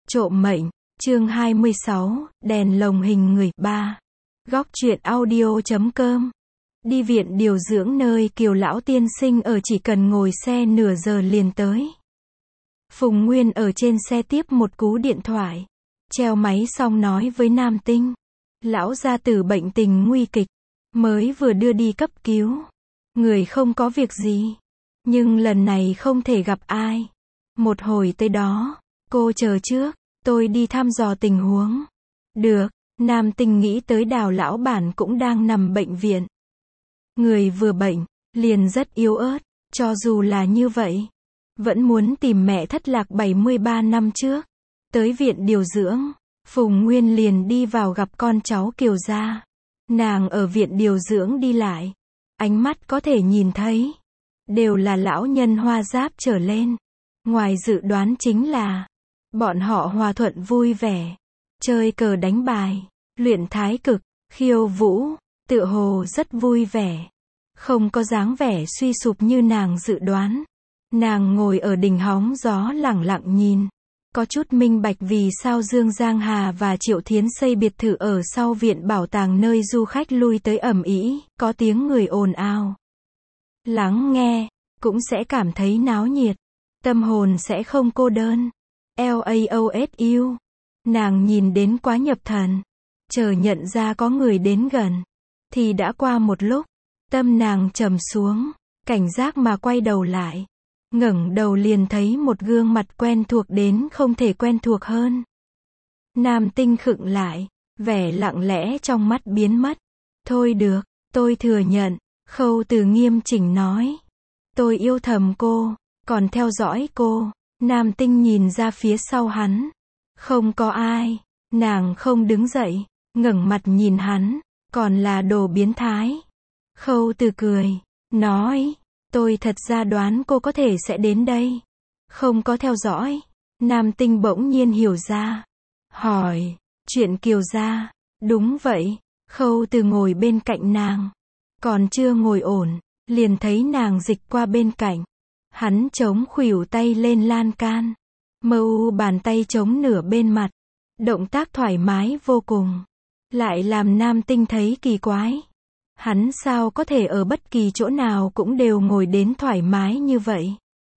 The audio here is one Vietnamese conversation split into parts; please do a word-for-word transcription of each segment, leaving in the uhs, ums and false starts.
Trộm mệnh, chương hai mươi sáu, đèn lồng hình người, ba. Góc truyện audio chấm com. Đi viện điều dưỡng nơi Kiều lão tiên sinh ở chỉ cần ngồi xe nửa giờ liền tới. Phùng Nguyên ở trên xe tiếp một cú điện thoại. Treo máy xong nói với Nam Tinh. Lão gia tử bệnh tình nguy kịch. Mới vừa đưa đi cấp cứu. Người không có việc gì. Nhưng lần này không thể gặp ai. Một hồi tới đó. Cô chờ trước. Tôi đi thăm dò tình huống. Được. Nam Tinh nghĩ tới Đào lão bản cũng đang nằm bệnh viện. Người vừa bệnh. Liền rất yếu ớt. Cho dù là như vậy. Vẫn muốn tìm mẹ thất lạc bảy mươi ba năm trước. Tới viện điều dưỡng. Phùng Nguyên liền đi vào gặp con cháu Kiều gia. Nàng ở viện điều dưỡng đi lại. Ánh mắt có thể nhìn thấy. Đều là lão nhân hoa giáp trở lên. Ngoài dự đoán chính là. Bọn họ hòa thuận vui vẻ. Chơi cờ đánh bài. Luyện thái cực. Khiêu vũ. Tựa hồ rất vui vẻ. Không có dáng vẻ suy sụp như nàng dự đoán. Nàng ngồi ở đỉnh hóng gió lẳng lặng nhìn. Có chút minh bạch vì sao Dương Giang Hà và Triệu Thiến xây biệt thự ở sau viện bảo tàng nơi du khách lui tới ầm ĩ, có tiếng người ồn ào. Lắng nghe, cũng sẽ cảm thấy náo nhiệt. Tâm hồn sẽ không cô đơn. LAOSU. Nàng nhìn đến quá nhập thần. Chờ nhận ra có người đến gần. Thì đã qua một lúc. Tâm nàng trầm xuống. Cảnh giác mà quay đầu lại. Ngẩng đầu liền thấy một gương mặt quen thuộc đến không thể quen thuộc hơn. Nam Tinh khựng lại. Vẻ lặng lẽ trong mắt biến mất. Thôi được, tôi thừa nhận. Khâu Từ nghiêm chỉnh nói. Tôi yêu thầm cô. Còn theo dõi cô. Nam Tinh nhìn ra phía sau hắn. Không có ai. Nàng không đứng dậy. Ngẩng mặt nhìn hắn. Còn là đồ biến thái. Khâu Từ cười. Nói. Tôi thật ra đoán cô có thể sẽ đến đây. Không có theo dõi. Nam Tinh bỗng nhiên hiểu ra. Hỏi. Chuyện Kiều gia. Đúng vậy. Khâu Từ ngồi bên cạnh nàng. Còn chưa ngồi ổn. Liền thấy nàng dịch qua bên cạnh. Hắn chống khuỷu tay lên lan can. Mơ u bàn tay chống nửa bên mặt. Động tác thoải mái vô cùng. Lại làm Nam Tinh thấy kỳ quái. Hắn sao có thể ở bất kỳ chỗ nào cũng đều ngồi đến thoải mái như vậy.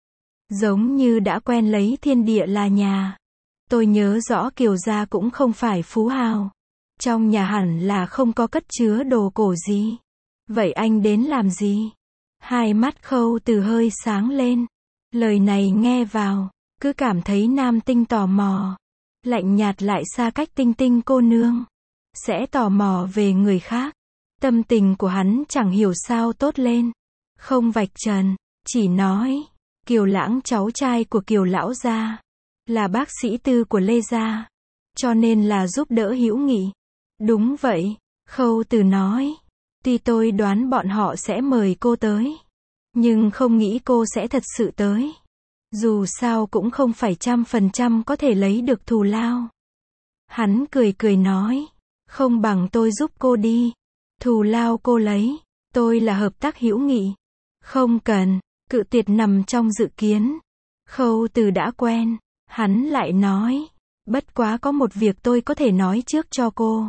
Giống như đã quen lấy thiên địa là nhà. Tôi nhớ rõ Kiều gia cũng không phải phú hào. Trong nhà hẳn là không có cất chứa đồ cổ gì. Vậy anh đến làm gì? Hai mắt Khâu Từ hơi sáng lên. Lời này nghe vào. Cứ cảm thấy Nam Tinh tò mò. Lạnh nhạt lại xa cách Tinh Tinh cô nương. Sẽ tò mò về người khác. Tâm tình của hắn chẳng hiểu sao tốt lên. Không vạch trần. Chỉ nói. Kiều Lãng cháu trai của Kiều lão gia. Là bác sĩ tư của Lê gia. Cho nên là giúp đỡ hữu nghị. Đúng vậy. Khâu Từ nói. Tuy tôi đoán bọn họ sẽ mời cô tới. Nhưng không nghĩ cô sẽ thật sự tới. Dù sao cũng không phải trăm phần trăm có thể lấy được thù lao. Hắn cười cười nói. Không bằng tôi giúp cô đi. Thù lao cô lấy. Tôi là hợp tác hữu nghị. Không cần. Cự tuyệt nằm trong dự kiến. Khâu Từ đã quen. Hắn lại nói. Bất quá có một việc tôi có thể nói trước cho cô.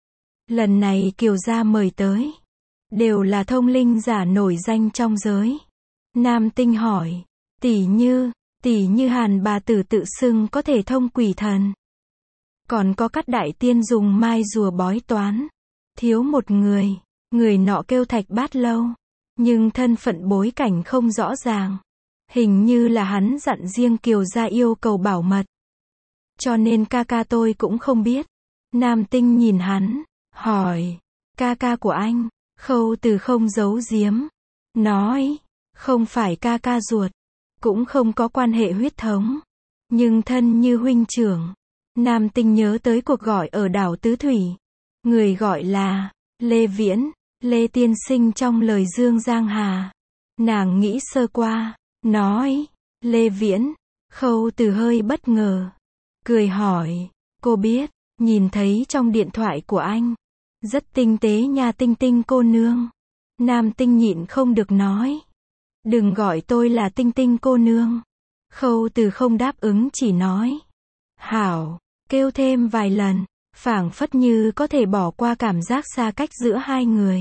Lần này Kiều gia mời tới. Đều là thông linh giả nổi danh trong giới. Nam Tinh hỏi. Tỷ như. Tỷ như Hàn bà tử tự xưng có thể thông quỷ thần. Còn có các đại tiên dùng mai rùa bói toán. Thiếu một người. Người nọ kêu Thạch Bát Lâu. Nhưng thân phận bối cảnh không rõ ràng. Hình như là hắn dặn riêng Kiều gia yêu cầu bảo mật. Cho nên ca ca tôi cũng không biết. Nam Tinh nhìn hắn. Hỏi. Ca ca của anh. Khâu Từ không giấu giếm. Nói. Không phải ca ca ruột. Cũng không có quan hệ huyết thống. Nhưng thân như huynh trưởng. Nam Tinh nhớ tới cuộc gọi ở đảo Tứ Thủy. Người gọi là Lê Viễn. Lê tiên sinh trong lời Dương Giang Hà. Nàng nghĩ sơ qua. Nói. Lê Viễn. Khâu Từ hơi bất ngờ. Cười hỏi. Cô biết. Nhìn thấy trong điện thoại của anh. Rất tinh tế nha Tinh Tinh cô nương. Nam Tinh nhịn không được nói. Đừng gọi tôi là Tinh Tinh cô nương. Khâu Từ không đáp ứng chỉ nói. Hảo, kêu thêm vài lần, phảng phất như có thể bỏ qua cảm giác xa cách giữa hai người.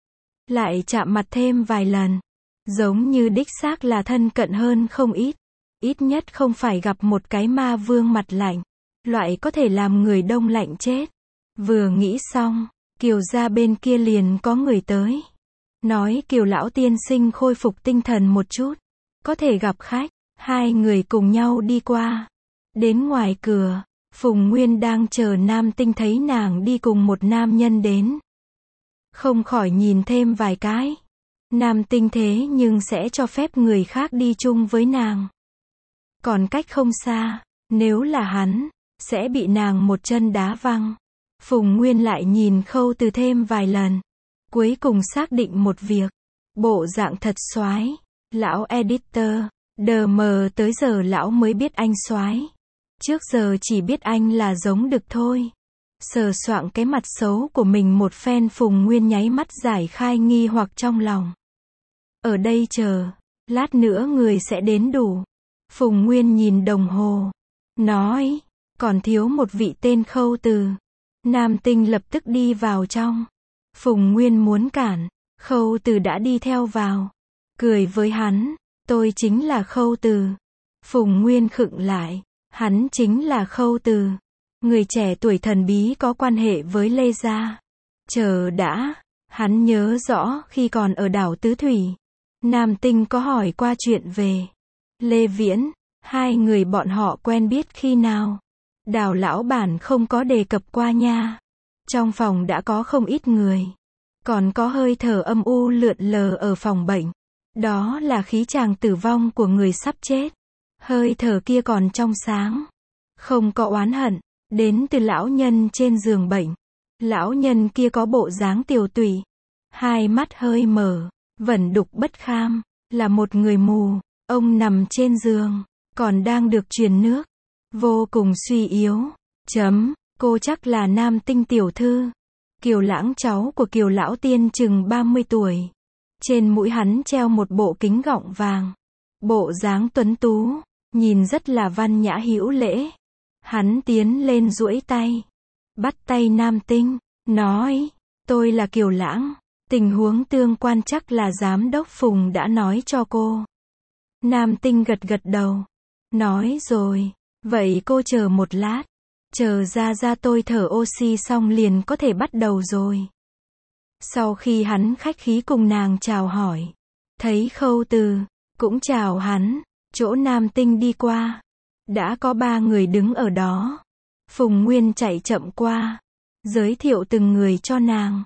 Lại chạm mặt thêm vài lần, giống như đích xác là thân cận hơn không ít. Ít nhất không phải gặp một cái ma vương mặt lạnh, loại có thể làm người đông lạnh chết. Vừa nghĩ xong, Kiều gia bên kia liền có người tới. Nói Kiều lão tiên sinh khôi phục tinh thần một chút, có thể gặp khách. Hai người cùng nhau đi qua. Đến ngoài cửa, Phùng Nguyên đang chờ Nam Tinh thấy nàng đi cùng một nam nhân đến. Không khỏi nhìn thêm vài cái. Nam Tinh thế nhưng sẽ cho phép người khác đi chung với nàng. Còn cách không xa, nếu là hắn, sẽ bị nàng một chân đá văng. Phùng Nguyên lại nhìn Khâu Từ thêm vài lần. Cuối cùng xác định một việc. Bộ dạng thật soái. Lão editor, đờ mờ tới giờ lão mới biết anh soái. Trước giờ chỉ biết anh là giống đực thôi. Sờ soạng cái mặt xấu của mình một phen, Phùng Nguyên nháy mắt giải khai nghi hoặc trong lòng. Ở đây chờ, lát nữa người sẽ đến đủ. Phùng Nguyên nhìn đồng hồ, nói, còn thiếu một vị tên Khâu Từ. Nam Tinh lập tức đi vào trong. Phùng Nguyên muốn cản, Khâu Từ đã đi theo vào. Cười với hắn, tôi chính là Khâu Từ. Phùng Nguyên khựng lại, hắn chính là Khâu Từ. Người trẻ tuổi thần bí có quan hệ với Lê gia. Chờ đã, hắn nhớ rõ khi còn ở đảo Tứ Thủy. Nam Tinh có hỏi qua chuyện về Lê Viễn, hai người bọn họ quen biết khi nào? Đào lão bản không có đề cập qua nha. Trong phòng đã có không ít người. Còn có hơi thở âm u lượn lờ ở phòng bệnh. Đó là khí chàng tử vong của người sắp chết. Hơi thở kia còn trong sáng. Không có oán hận, đến từ lão nhân trên giường bệnh. Lão nhân kia có bộ dáng tiều tụy. Hai mắt hơi mở, vẩn đục bất kham, là một người mù. Ông nằm trên giường, còn đang được truyền nước. Vô cùng suy yếu. Chấm, cô chắc là Nam Tinh tiểu thư. Kiều Lãng cháu của Kiều lão tiên chừng ba mươi tuổi. Trên mũi hắn treo một bộ kính gọng vàng. Bộ dáng tuấn tú, nhìn rất là văn nhã hữu lễ. Hắn tiến lên duỗi tay, bắt tay Nam Tinh, nói, tôi là Kiều Lãng, tình huống tương quan chắc là giám đốc Phùng đã nói cho cô. Nam Tinh gật gật đầu, nói rồi, vậy cô chờ một lát, chờ ra ra tôi thở oxy xong liền có thể bắt đầu rồi. Sau khi hắn khách khí cùng nàng chào hỏi, thấy Khâu Từ, cũng chào hắn, chỗ Nam Tinh đi qua. Đã có ba người đứng ở đó. Phùng Nguyên chạy chậm qua, giới thiệu từng người cho nàng.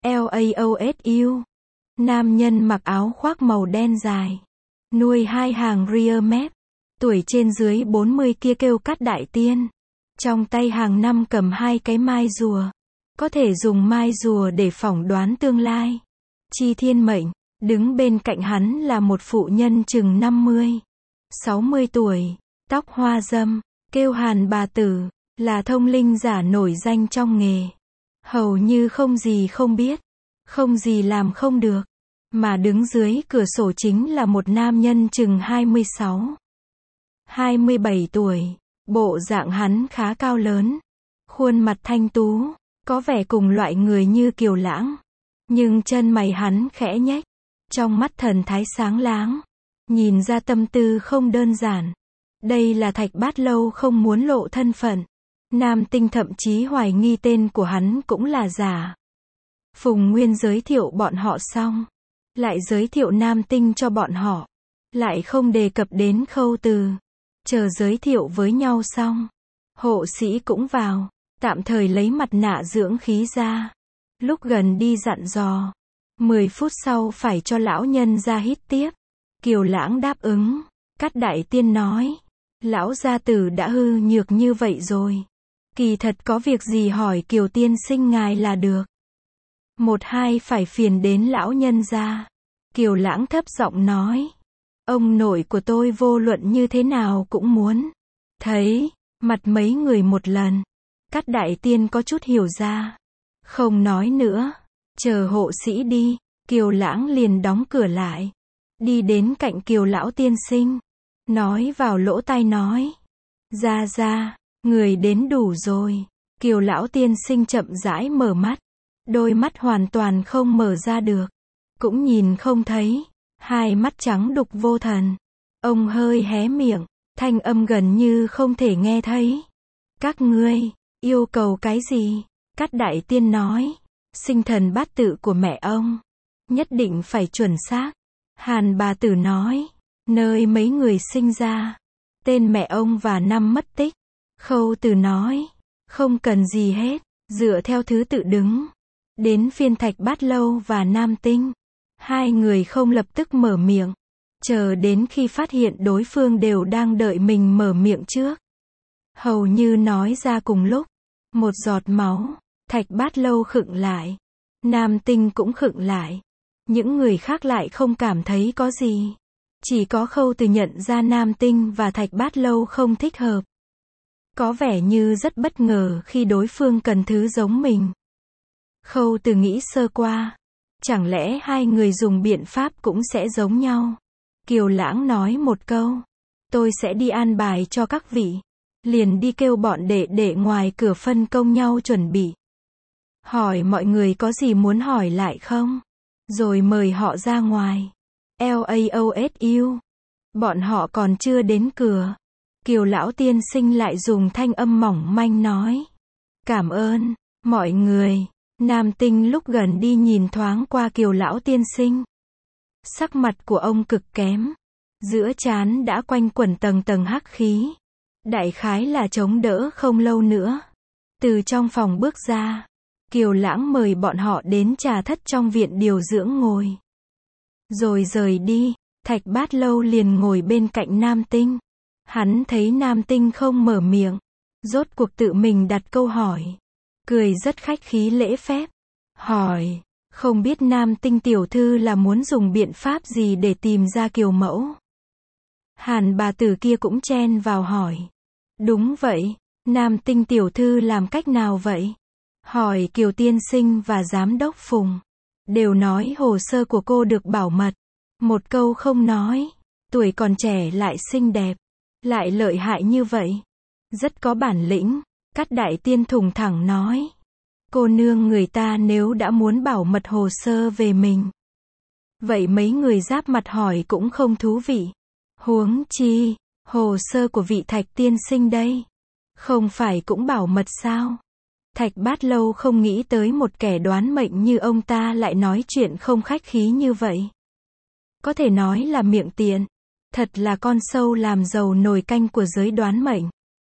LAOSU. Nam nhân mặc áo khoác màu đen dài, nuôi hai hàng rear mép, tuổi trên dưới bốn mươi kia kêu Cát Đại Tiên. Trong tay hàng năm cầm hai cái mai rùa. Có thể dùng mai rùa để phỏng đoán tương lai. Chi thiên mệnh, đứng bên cạnh hắn là một phụ nhân chừng năm mươi, sáu mươi tuổi. Tóc hoa dâm, kêu Hàn bà tử, là thông linh giả nổi danh trong nghề. Hầu như không gì không biết, không gì làm không được. Mà đứng dưới cửa sổ chính là một nam nhân chừng hai mươi sáu, hai mươi bảy tuổi. Bộ dạng hắn khá cao lớn, khuôn mặt thanh tú, có vẻ cùng loại người như Kiều Lãng. Nhưng chân mày hắn khẽ nhếch, trong mắt thần thái sáng láng, nhìn ra tâm tư không đơn giản. Đây là Thạch Bát Lâu không muốn lộ thân phận. Nam Tinh thậm chí hoài nghi tên của hắn cũng là giả. Phùng Nguyên giới thiệu bọn họ xong, lại giới thiệu Nam Tinh cho bọn họ, lại không đề cập đến Khâu Từ. Chờ giới thiệu với nhau xong, hộ sĩ cũng vào, tạm thời lấy mặt nạ dưỡng khí ra. Lúc gần đi dặn dò, mười phút sau phải cho lão nhân ra hít tiếp. Kiều Lãng đáp ứng. Cát Đại Tiên nói, lão gia tử đã hư nhược như vậy rồi. Kỳ thật có việc gì hỏi Kiều tiên sinh ngài là được. Một hai phải phiền đến lão nhân gia. Kiều Lãng thấp giọng nói, ông nội của tôi vô luận như thế nào cũng muốn thấy mặt mấy người một lần. Cát Đại Tiên có chút hiểu ra, không nói nữa, chờ hộ sĩ đi. Kiều Lãng liền đóng cửa lại, đi đến cạnh Kiều lão tiên sinh, nói vào lỗ tai nói, ra ra, Người đến đủ rồi. Kiều lão tiên sinh chậm rãi mở mắt. Đôi mắt hoàn toàn không mở ra được. Cũng nhìn không thấy. Hai mắt trắng đục vô thần. Ông hơi hé miệng. Thanh âm gần như không thể nghe thấy. Các ngươi, yêu cầu cái gì? Cát đại tiên nói. Sinh thần bát tự của mẹ ông. Nhất định phải chuẩn xác. Hàn bà tử nói. Nơi mấy người sinh ra. Tên mẹ ông và năm mất tích. Khâu Từ nói. Không cần gì hết. Dựa theo thứ tự đứng. Đến phiên Thạch Bát Lâu và Nam Tinh. Hai người không lập tức mở miệng. Chờ đến khi phát hiện đối phương đều đang đợi mình mở miệng trước. Hầu như nói ra cùng lúc. Một giọt máu. Thạch Bát Lâu khựng lại. Nam Tinh cũng khựng lại. Những người khác lại không cảm thấy có gì. Chỉ có Khâu Từ nhận ra Nam Tinh và Thạch Bát Lâu không thích hợp. Có vẻ như rất bất ngờ khi đối phương cần thứ giống mình. Khâu Từ nghĩ sơ qua. Chẳng lẽ hai người dùng biện pháp cũng sẽ giống nhau? Kiều Lãng nói một câu. Tôi sẽ đi an bài cho các vị. Liền đi kêu bọn đệ đệ ngoài cửa phân công nhau chuẩn bị. Hỏi mọi người có gì muốn hỏi lại không? Rồi mời họ ra ngoài. LAOSU. Bọn họ còn chưa đến cửa. Kiều lão tiên sinh lại dùng thanh âm mỏng manh nói. Cảm ơn, mọi người. Nam Tinh lúc gần đi nhìn thoáng qua Kiều lão tiên sinh. Sắc mặt của ông cực kém. Giữa trán đã quanh quẩn tầng tầng hắc khí. Đại khái là chống đỡ không lâu nữa. Từ trong phòng bước ra. Kiều Lãng mời bọn họ đến trà thất trong viện điều dưỡng ngồi. Rồi rời đi. Thạch Bát Lâu liền ngồi bên cạnh Nam Tinh. Hắn thấy Nam Tinh không mở miệng. Rốt cuộc tự mình đặt câu hỏi. Cười rất khách khí lễ phép. Hỏi. Không biết Nam Tinh tiểu thư là muốn dùng biện pháp gì để tìm ra Kiều mẫu? Hàn bà tử kia cũng chen vào hỏi. Đúng vậy. Nam Tinh tiểu thư làm cách nào vậy? Hỏi Kiều tiên sinh và giám đốc Phùng. Đều nói hồ sơ của cô được bảo mật. Một câu không nói. Tuổi còn trẻ lại xinh đẹp. Lại lợi hại như vậy. Rất có bản lĩnh. Cát đại tiên thủng thẳng nói. Cô nương người ta nếu đã muốn bảo mật hồ sơ về mình. Vậy mấy người giáp mặt hỏi cũng không thú vị. Huống chi, hồ sơ của vị Thạch tiên sinh đây. Không phải cũng bảo mật sao? Thạch Bát Lâu không nghĩ tới một kẻ đoán mệnh như ông ta lại nói chuyện không khách khí như vậy. Có thể nói là miệng tiện. Thật là con sâu làm dầu nồi canh của giới đoán mệnh.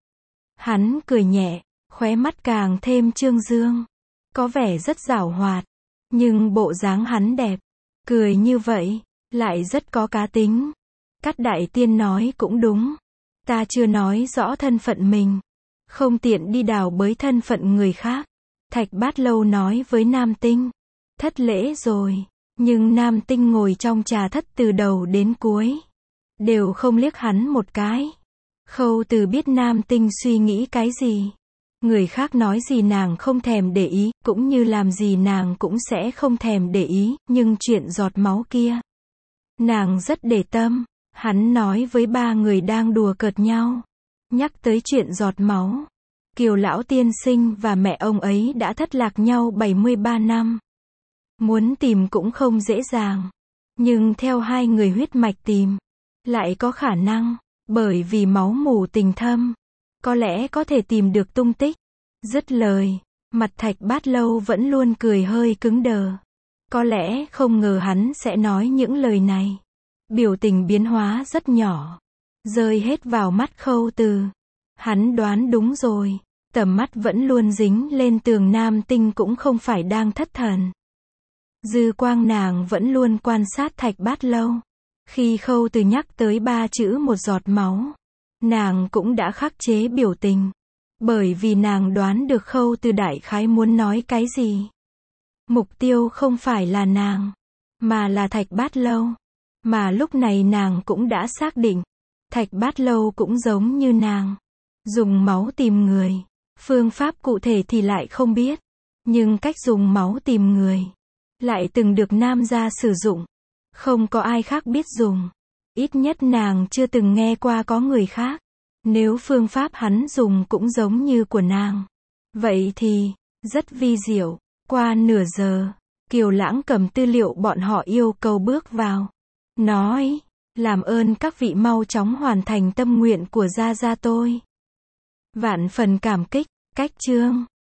Hắn cười nhẹ, khóe mắt càng thêm trương dương. Có vẻ rất giảo hoạt. Nhưng bộ dáng hắn đẹp. Cười như vậy, lại rất có cá tính. Cát đại tiên nói cũng đúng. Ta chưa nói rõ thân phận mình. Không tiện đi đào bới thân phận người khác. Thạch Bát Lâu nói với Nam Tinh. Thất lễ rồi. Nhưng Nam Tinh ngồi trong trà thất từ đầu đến cuối. Đều không liếc hắn một cái. Khâu Từ biết Nam Tinh suy nghĩ cái gì. Người khác nói gì nàng không thèm để ý, cũng như làm gì nàng cũng sẽ không thèm để ý, nhưng chuyện giọt máu kia. Nàng rất để tâm. Hắn nói với ba người đang đùa cợt nhau. Nhắc tới chuyện giọt máu. Kiều lão tiên sinh và mẹ ông ấy đã thất lạc nhau bảy mươi ba năm. Muốn tìm cũng không dễ dàng. Nhưng theo hai người huyết mạch tìm, lại có khả năng, bởi vì máu mủ tình thâm, có lẽ có thể tìm được tung tích. Dứt lời, mặt Thạch Bát Lâu vẫn luôn cười hơi cứng đờ. Có lẽ không ngờ hắn sẽ nói những lời này. Biểu tình biến hóa rất nhỏ, rơi hết vào mắt Khâu Từ. Hắn đoán đúng rồi, tầm mắt vẫn luôn dính lên tường Nam Tinh cũng không phải đang thất thần. Dư quang nàng vẫn luôn quan sát Thạch Bát Lâu. Khi Khâu Từ nhắc tới ba chữ một giọt máu, nàng cũng đã khắc chế biểu tình. Bởi vì nàng đoán được Khâu Từ đại khái muốn nói cái gì. Mục tiêu không phải là nàng, mà là Thạch Bát Lâu. Mà lúc này nàng cũng đã xác định, Thạch Bát Lâu cũng giống như nàng. Dùng máu tìm người. Phương pháp cụ thể thì lại không biết. Nhưng cách dùng máu tìm người lại từng được nam gia sử dụng. Không có ai khác biết dùng. Ít nhất nàng chưa từng nghe qua có người khác Nếu phương pháp hắn dùng cũng giống như của nàng, vậy thì, rất vi diệu. Qua nửa giờ, Kiều Lãng cầm tư liệu bọn họ yêu cầu bước vào. Nói, làm ơn các vị mau chóng hoàn thành tâm nguyện của gia gia tôi. Vạn phần cảm kích, cách chương.